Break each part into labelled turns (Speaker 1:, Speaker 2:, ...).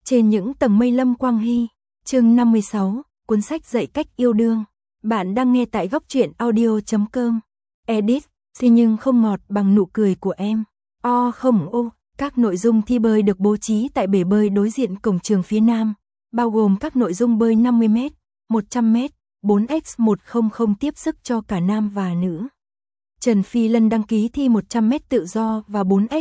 Speaker 1: Trên những tầng mây Lâm Quang Hy, chương 56, cuốn sách dạy cách yêu đương. Bạn đang nghe tại góc truyện audio.com. Edit, xin nhưng không ngọt bằng nụ cười của em. Không ô, các nội dung thi bơi được bố trí tại bể bơi đối diện cổng trường phía Nam, bao gồm các nội dung bơi 50m, 100m, 4x100 tiếp sức cho cả nam và nữ. Trần Phi Lân đăng ký thi 100m tự do và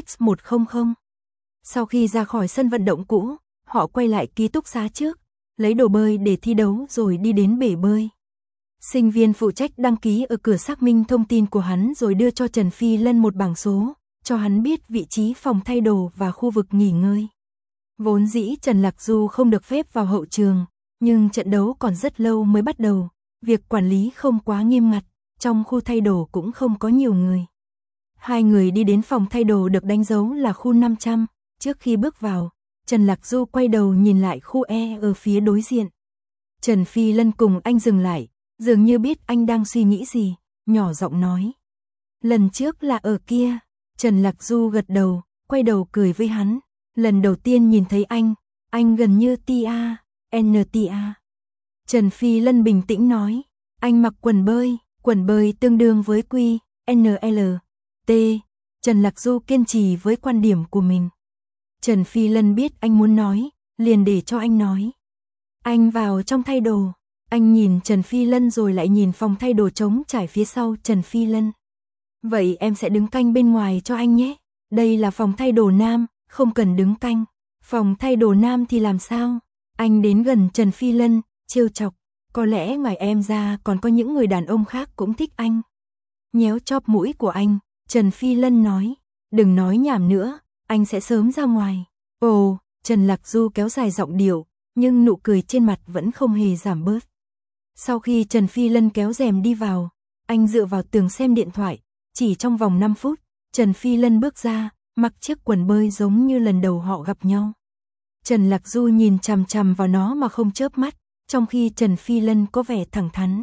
Speaker 1: 4x100. Sau khi ra khỏi sân vận động cũ, họ quay lại ký túc xá trước, lấy đồ bơi để thi đấu rồi đi đến bể bơi. Sinh viên phụ trách đăng ký ở cửa xác minh thông tin của hắn rồi đưa cho Trần Phi Lân một bảng số, cho hắn biết vị trí phòng thay đồ và khu vực nghỉ ngơi. Vốn dĩ Trần Lạc Du không được phép vào hậu trường, nhưng trận đấu còn rất lâu mới bắt đầu, việc quản lý không quá nghiêm ngặt, trong khu thay đồ cũng không có nhiều người. Hai người đi đến phòng thay đồ được đánh dấu là khu 500, trước khi bước vào, Trần Lạc Du quay đầu nhìn lại khu E ở phía đối diện. Trần Phi Lân cùng anh dừng lại, dường như biết anh đang suy nghĩ gì, nhỏ giọng nói. Lần trước là ở kia. Trần Lạc Du gật đầu, quay đầu cười với hắn. Lần đầu tiên nhìn thấy anh gần như tia, NTA. Trần Phi Lân bình tĩnh nói, anh mặc quần bơi tương đương với Q, NL, T. Trần Lạc Du kiên trì với quan điểm của mình. Trần Phi Lân biết anh muốn nói, liền để cho anh nói. Anh vào trong thay đồ. Anh nhìn Trần Phi Lân rồi lại nhìn phòng thay đồ trống trải phía sau Trần Phi Lân. Vậy em sẽ đứng canh bên ngoài cho anh nhé. Đây là phòng thay đồ nam, không cần đứng canh. Phòng thay đồ nam thì làm sao? Anh đến gần Trần Phi Lân, trêu chọc. Có lẽ ngoài em ra còn có những người đàn ông khác cũng thích anh. Nhéo chóp mũi của anh, Trần Phi Lân nói. Đừng nói nhảm nữa, anh sẽ sớm ra ngoài. Ồ, Trần Lạc Du kéo dài giọng điệu, nhưng nụ cười trên mặt vẫn không hề giảm bớt. Sau khi Trần Phi Lân kéo rèm đi vào, anh dựa vào tường xem điện thoại. Chỉ trong vòng 5 phút, Trần Phi Lân bước ra, mặc chiếc quần bơi giống như lần đầu họ gặp nhau. Trần Lạc Du nhìn chằm chằm vào nó mà không chớp mắt, trong khi Trần Phi Lân có vẻ thẳng thắn.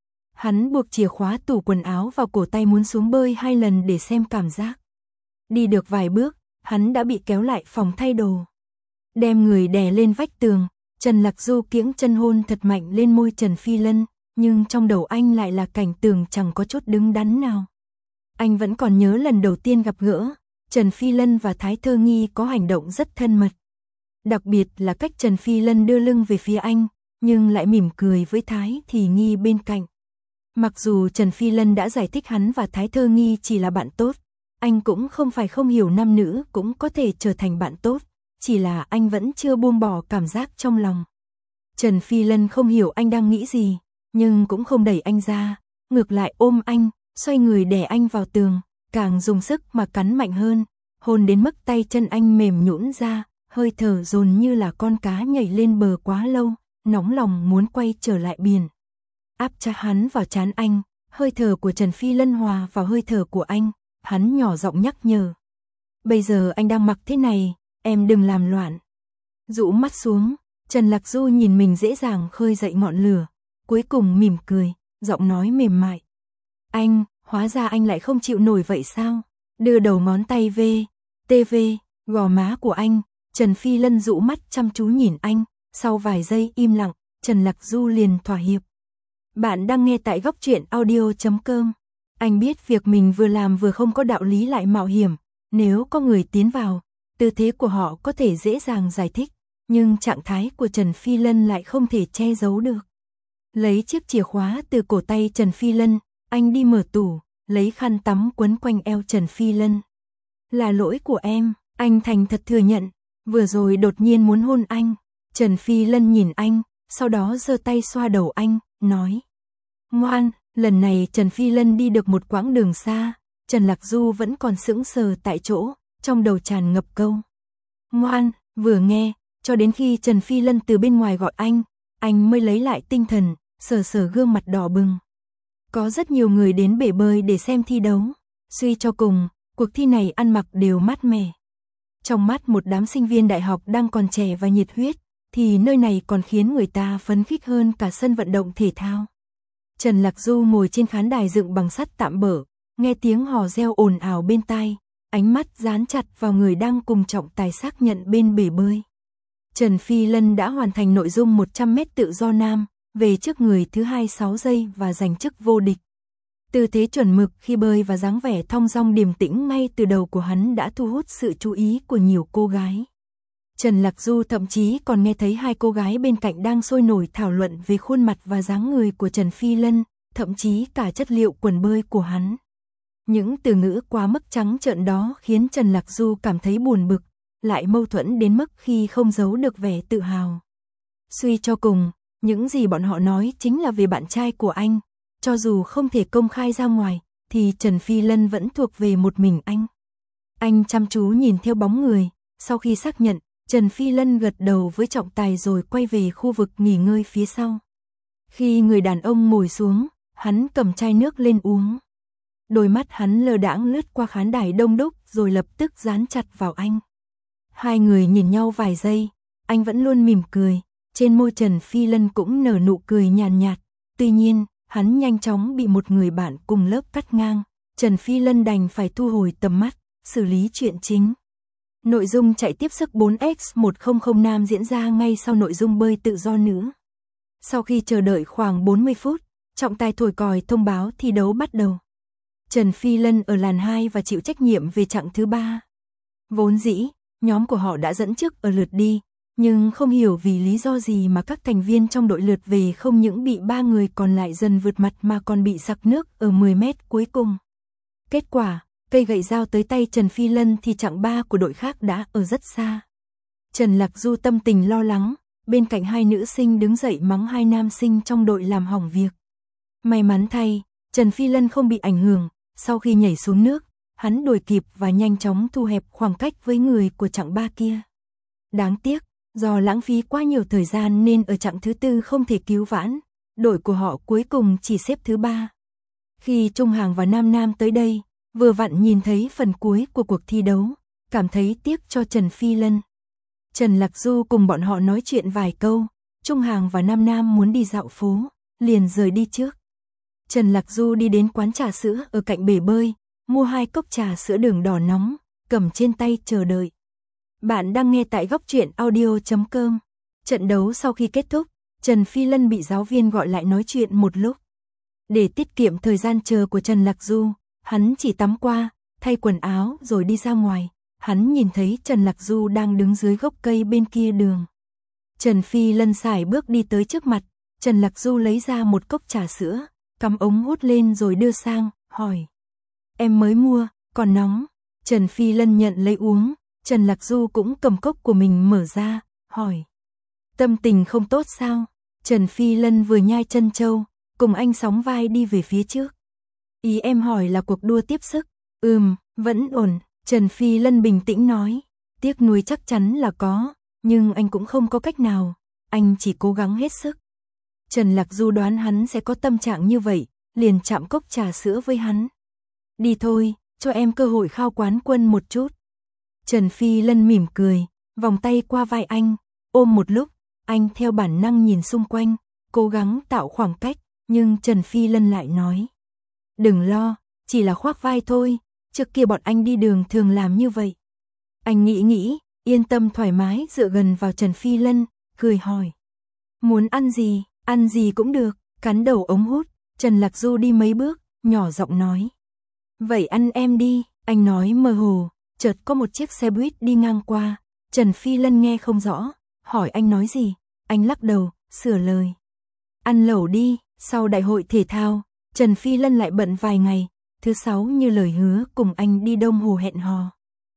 Speaker 1: Hắn buộc chìa khóa tủ quần áo vào cổ tay muốn xuống bơi 2 lần để xem cảm giác. Đi được vài bước, hắn đã bị kéo lại phòng thay đồ. Đem người đè lên vách tường, Trần Lạc Du kiễng chân hôn thật mạnh lên môi Trần Phi Lân, nhưng trong đầu anh lại là cảnh tượng chẳng có chút đứng đắn nào. Anh vẫn còn nhớ lần đầu tiên gặp gỡ, Trần Phi Lân và Thái Thơ Nghi có hành động rất thân mật. Đặc biệt là cách Trần Phi Lân đưa lưng về phía anh, nhưng lại mỉm cười với Thái Thì Nghi bên cạnh. Mặc dù Trần Phi Lân đã giải thích hắn và Thái Thơ Nghi chỉ là bạn tốt, anh cũng không phải không hiểu nam nữ cũng có thể trở thành bạn tốt, chỉ là anh vẫn chưa buông bỏ cảm giác trong lòng. Trần Phi Lân không hiểu anh đang nghĩ gì, nhưng cũng không đẩy anh ra, ngược lại ôm anh, xoay người đè anh vào tường, càng dùng sức mà cắn mạnh hơn, hôn đến mức tay chân anh mềm nhũn ra, hơi thở dồn như là con cá nhảy lên bờ quá lâu, nóng lòng muốn quay trở lại biển. Áp chặt hắn vào trán anh, hơi thở của Trần Phi Lân hòa vào hơi thở của anh, hắn nhỏ giọng nhắc nhở. Bây giờ anh đang mặc thế này, em đừng làm loạn. Rũ mắt xuống, Trần Lạc Du nhìn mình dễ dàng khơi dậy ngọn lửa, cuối cùng mỉm cười, giọng nói mềm mại. Anh, hóa ra anh lại không chịu nổi vậy sao? Đưa đầu ngón tay về, gò má của anh, Trần Phi Lân rũ mắt chăm chú nhìn anh, sau vài giây im lặng, Trần Lạc Du liền thỏa hiệp. Bạn đang nghe tại góc truyện audio.com. Anh biết việc mình vừa làm vừa không có đạo lý lại mạo hiểm, nếu có người tiến vào, tư thế của họ có thể dễ dàng giải thích, nhưng trạng thái của Trần Phi Lân lại không thể che giấu được. Lấy chiếc chìa khóa từ cổ tay Trần Phi Lân, anh đi mở tủ, lấy khăn tắm quấn quanh eo Trần Phi Lân. Là lỗi của em, anh thành thật thừa nhận, vừa rồi đột nhiên muốn hôn anh. Trần Phi Lân nhìn anh, sau đó giơ tay xoa đầu anh, nói. Ngoan, lần này Trần Phi Lân đi được một quãng đường xa, Trần Lạc Du vẫn còn sững sờ tại chỗ, trong đầu tràn ngập câu. Ngoan, vừa nghe, cho đến khi Trần Phi Lân từ bên ngoài gọi anh mới lấy lại tinh thần, sờ sờ gương mặt đỏ bừng. Có rất nhiều người đến bể bơi để xem thi đấu, suy cho cùng, cuộc thi này ăn mặc đều mát mẻ. Trong mắt một đám sinh viên đại học đang còn trẻ và nhiệt huyết, thì nơi này còn khiến người ta phấn khích hơn cả sân vận động thể thao. Trần Lạc Du ngồi trên khán đài dựng bằng sắt tạm bợ, nghe tiếng hò reo ồn ào bên tai, ánh mắt dán chặt vào người đang cùng trọng tài xác nhận bên bể bơi. Trần Phi Lân đã hoàn thành nội dung 100m tự do nam, về trước người thứ 26 giây và giành chức vô địch. Tư thế chuẩn mực khi bơi và dáng vẻ thong dong điềm tĩnh ngay từ đầu của hắn đã thu hút sự chú ý của nhiều cô gái. Trần Lạc Du thậm chí còn nghe thấy hai cô gái bên cạnh đang sôi nổi thảo luận về khuôn mặt và dáng người của Trần Phi Lân, thậm chí cả chất liệu quần bơi của hắn. Những từ ngữ quá mức trắng trợn đó khiến Trần Lạc Du cảm thấy buồn bực, lại mâu thuẫn đến mức khi không giấu được vẻ tự hào. Suy cho cùng, những gì bọn họ nói chính là về bạn trai của anh, cho dù không thể công khai ra ngoài, thì Trần Phi Lân vẫn thuộc về một mình anh. Anh chăm chú nhìn theo bóng người, sau khi xác nhận, Trần Phi Lân gật đầu với trọng tài rồi quay về khu vực nghỉ ngơi phía sau. Khi người đàn ông ngồi xuống, hắn cầm chai nước lên uống. Đôi mắt hắn lơ đãng lướt qua khán đài đông đúc rồi lập tức dán chặt vào anh. Hai người nhìn nhau vài giây, anh vẫn luôn mỉm cười, trên môi Trần Phi Lân cũng nở nụ cười nhàn nhạt. Tuy nhiên, hắn nhanh chóng bị một người bạn cùng lớp cắt ngang. Trần Phi Lân đành phải thu hồi tầm mắt, xử lý chuyện chính. Nội dung chạy tiếp sức 4x100 nam diễn ra ngay sau nội dung bơi tự do nữ. Sau khi chờ đợi khoảng 40 phút, trọng tài thổi còi thông báo thi đấu bắt đầu. Trần Phi Lân ở làn 2 và chịu trách nhiệm về chặng thứ 3. Vốn dĩ, nhóm của họ đã dẫn trước ở lượt đi, nhưng không hiểu vì lý do gì mà các thành viên trong đội lượt về không những bị 3 người còn lại dần vượt mặt mà còn bị sặc nước ở 10 mét cuối cùng. Kết quả, cây gậy dao tới tay Trần Phi Lân thì chặng 3 của đội khác đã ở rất xa. Trần Lạc Du tâm tình lo lắng, bên cạnh hai nữ sinh đứng dậy mắng hai nam sinh trong đội làm hỏng việc. May mắn thay, Trần Phi Lân không bị ảnh hưởng, sau khi nhảy xuống nước, hắn đuổi kịp và nhanh chóng thu hẹp khoảng cách với người của chặng 3 kia. Đáng tiếc, do lãng phí quá nhiều thời gian nên ở chặng thứ 4 không thể cứu vãn, đội của họ cuối cùng chỉ xếp thứ 3. Khi Trung Hàng và Nam Nam tới đây, vừa vặn nhìn thấy phần cuối của cuộc thi đấu, cảm thấy tiếc cho Trần Phi Lân. Trần Lạc Du cùng bọn họ nói chuyện vài câu, Trung Hàng và Nam Nam muốn đi dạo phố, liền rời đi trước. Trần Lạc Du đi đến quán trà sữa ở cạnh bể bơi, mua 2 cốc trà sữa đường đỏ nóng, cầm trên tay chờ đợi. Bạn đang nghe tại góc truyện audio.com. Trận đấu sau khi kết thúc, Trần Phi Lân bị giáo viên gọi lại nói chuyện một lúc. Để tiết kiệm thời gian chờ của Trần Lạc Du, hắn chỉ tắm qua, thay quần áo rồi đi ra ngoài. Hắn nhìn thấy Trần Lạc Du đang đứng dưới gốc cây bên kia đường. Trần Phi Lân sải bước đi tới trước mặt, Trần Lạc Du lấy ra một cốc trà sữa, cắm ống hút lên rồi đưa sang, hỏi. Em mới mua, còn nóng. Trần Phi Lân nhận lấy uống, Trần Lạc Du cũng cầm cốc của mình mở ra, hỏi. Tâm tình không tốt sao? Trần Phi Lân vừa nhai chân trâu, cùng anh sóng vai đi về phía trước. Ý em hỏi là cuộc đua tiếp sức. Vẫn ổn, Trần Phi Lân bình tĩnh nói. Tiếc nuối chắc chắn là có, nhưng anh cũng không có cách nào, anh chỉ cố gắng hết sức. Trần Lạc Du đoán hắn sẽ có tâm trạng như vậy, liền chạm cốc trà sữa với hắn. Đi thôi, cho em cơ hội khao quán quân một chút. Trần Phi Lân mỉm cười, vòng tay qua vai anh, ôm một lúc, anh theo bản năng nhìn xung quanh, cố gắng tạo khoảng cách, nhưng Trần Phi Lân lại nói. Đừng lo, chỉ là khoác vai thôi, trước kia bọn anh đi đường thường làm như vậy. Anh nghĩ, yên tâm thoải mái dựa gần vào Trần Phi Lân, cười hỏi. Muốn ăn gì cũng được, cắn đầu ống hút, Trần Lạc Du đi mấy bước, nhỏ giọng nói. Vậy ăn em đi, anh nói mơ hồ, chợt có một chiếc xe buýt đi ngang qua, Trần Phi Lân nghe không rõ, hỏi anh nói gì, anh lắc đầu, sửa lời. Ăn lẩu đi, sau đại hội thể thao, Trần Phi Lân lại bận vài ngày, thứ 6 như lời hứa cùng anh đi Đông Hồ hẹn hò.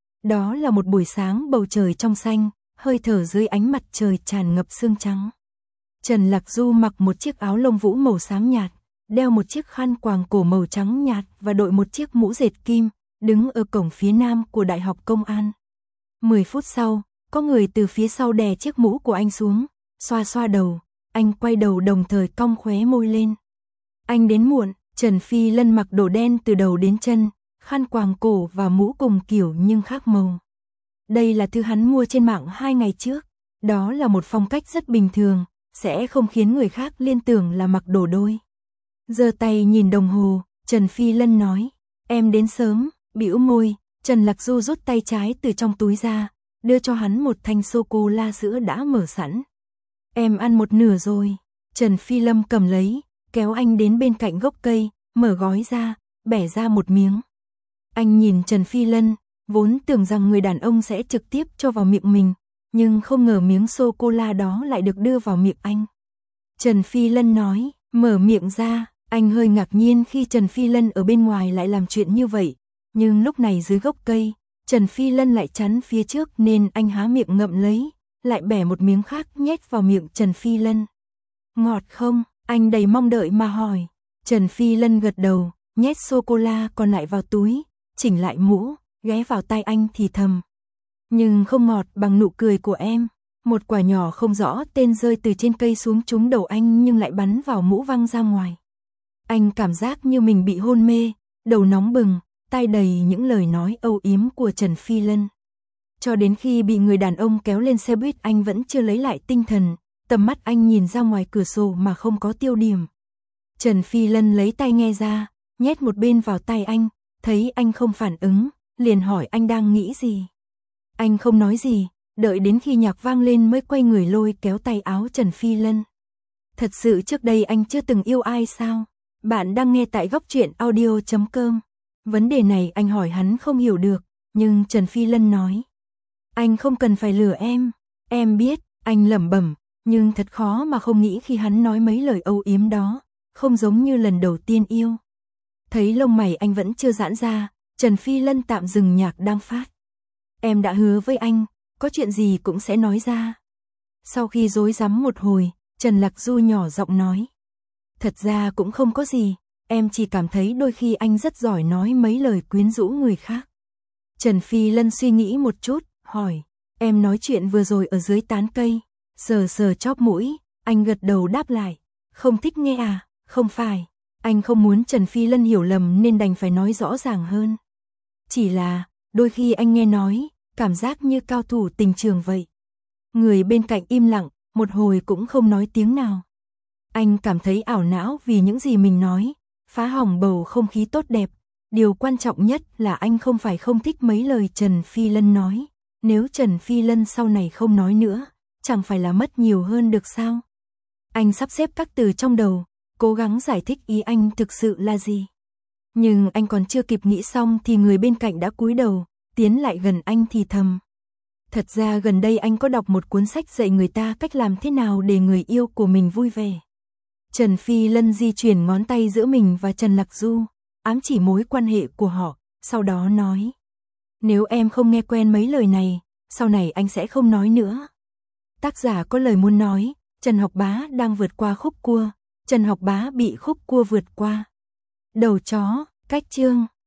Speaker 1: Đó là một buổi sáng bầu trời trong xanh, hơi thở dưới ánh mặt trời tràn ngập sương trắng. Trần Lạc Du mặc một chiếc áo lông vũ màu xám nhạt, đeo một chiếc khăn quàng cổ màu trắng nhạt và đội một chiếc mũ dệt kim, đứng ở cổng phía nam của Đại học Công an. 10 phút sau, có người từ phía sau đè chiếc mũ của anh xuống, xoa xoa đầu, anh quay đầu đồng thời cong khóe môi lên. Anh đến muộn, Trần Phi Lân mặc đồ đen từ đầu đến chân, khăn quàng cổ và mũ cùng kiểu nhưng khác màu. Đây là thứ hắn mua trên mạng 2 ngày trước, đó là một phong cách rất bình thường, sẽ không khiến người khác liên tưởng là mặc đồ đôi. Giơ tay nhìn đồng hồ, Trần Phi Lân nói, em đến sớm, bĩu môi, Trần Lạc Du rút tay trái từ trong túi ra, đưa cho hắn một thanh sô-cô-la sữa đã mở sẵn. Em ăn một nửa rồi. Trần Phi Lâm cầm lấy, kéo anh đến bên cạnh gốc cây, mở gói ra, bẻ ra một miếng. Anh nhìn Trần Phi Lân, vốn tưởng rằng người đàn ông sẽ trực tiếp cho vào miệng mình, nhưng không ngờ miếng sô-cô-la đó lại được đưa vào miệng anh. Trần Phi Lân nói, mở miệng ra, anh hơi ngạc nhiên khi Trần Phi Lân ở bên ngoài lại làm chuyện như vậy, nhưng lúc này dưới gốc cây, Trần Phi Lân lại chắn phía trước nên anh há miệng ngậm lấy, lại bẻ một miếng khác nhét vào miệng Trần Phi Lân. Ngọt không? Anh đầy mong đợi mà hỏi. Trần Phi Lân gật đầu, nhét sô-cô-la còn lại vào túi, chỉnh lại mũ, ghé vào tai anh thì thầm. Nhưng không ngọt bằng nụ cười của em. Một quả nhỏ không rõ tên rơi từ trên cây xuống trúng đầu anh nhưng lại bắn vào mũ văng ra ngoài. Anh cảm giác như mình bị hôn mê, đầu nóng bừng, tai đầy những lời nói âu yếm của Trần Phi Lân. Cho đến khi bị người đàn ông kéo lên xe buýt anh vẫn chưa lấy lại tinh thần, tầm mắt anh nhìn ra ngoài cửa sổ mà không có tiêu điểm. Trần Phi Lân lấy tai nghe ra, nhét một bên vào tai anh, thấy anh không phản ứng, liền hỏi anh đang nghĩ gì. Anh không nói gì, đợi đến khi nhạc vang lên mới quay người lôi kéo tay áo Trần Phi Lân. Thật sự trước đây anh chưa từng yêu ai sao? Bạn đang nghe tại góc truyện audio.com. Vấn đề này anh hỏi hắn không hiểu được, nhưng Trần Phi Lân nói. Anh không cần phải lừa em biết, anh lẩm bẩm, nhưng thật khó mà không nghĩ khi hắn nói mấy lời âu yếm đó, không giống như lần đầu tiên yêu. Thấy lông mày anh vẫn chưa giãn ra, Trần Phi Lân tạm dừng nhạc đang phát. Em đã hứa với anh, có chuyện gì cũng sẽ nói ra. Sau khi rối rắm một hồi, Trần Lạc Du nhỏ giọng nói. Thật ra cũng không có gì, em chỉ cảm thấy đôi khi anh rất giỏi nói mấy lời quyến rũ người khác. Trần Phi Lân suy nghĩ một chút, hỏi, em nói chuyện vừa rồi ở dưới tán cây, sờ sờ chóp mũi, anh gật đầu đáp lại, không thích nghe à, không phải, anh không muốn Trần Phi Lân hiểu lầm nên đành phải nói rõ ràng hơn. Chỉ là, đôi khi anh nghe nói, cảm giác như cao thủ tình trường vậy. Người bên cạnh im lặng, một hồi cũng không nói tiếng nào. Anh cảm thấy ảo não vì những gì mình nói, phá hỏng bầu không khí tốt đẹp. Điều quan trọng nhất là anh không phải không thích mấy lời Trần Phi Lân nói. Nếu Trần Phi Lân sau này không nói nữa, chẳng phải là mất nhiều hơn được sao? Anh sắp xếp các từ trong đầu, cố gắng giải thích ý anh thực sự là gì. Nhưng anh còn chưa kịp nghĩ xong thì người bên cạnh đã cúi đầu, tiến lại gần anh thì thầm. Thật ra gần đây anh có đọc một cuốn sách dạy người ta cách làm thế nào để người yêu của mình vui vẻ. Trần Phi Lân di chuyển ngón tay giữa mình và Trần Lạc Du, ám chỉ mối quan hệ của họ, sau đó nói. Nếu em không nghe quen mấy lời này, sau này anh sẽ không nói nữa. Tác giả có lời muốn nói, Trần Học Bá đang vượt qua khúc cua, Trần Học Bá bị khúc cua vượt qua. Đầu chó, cách chương.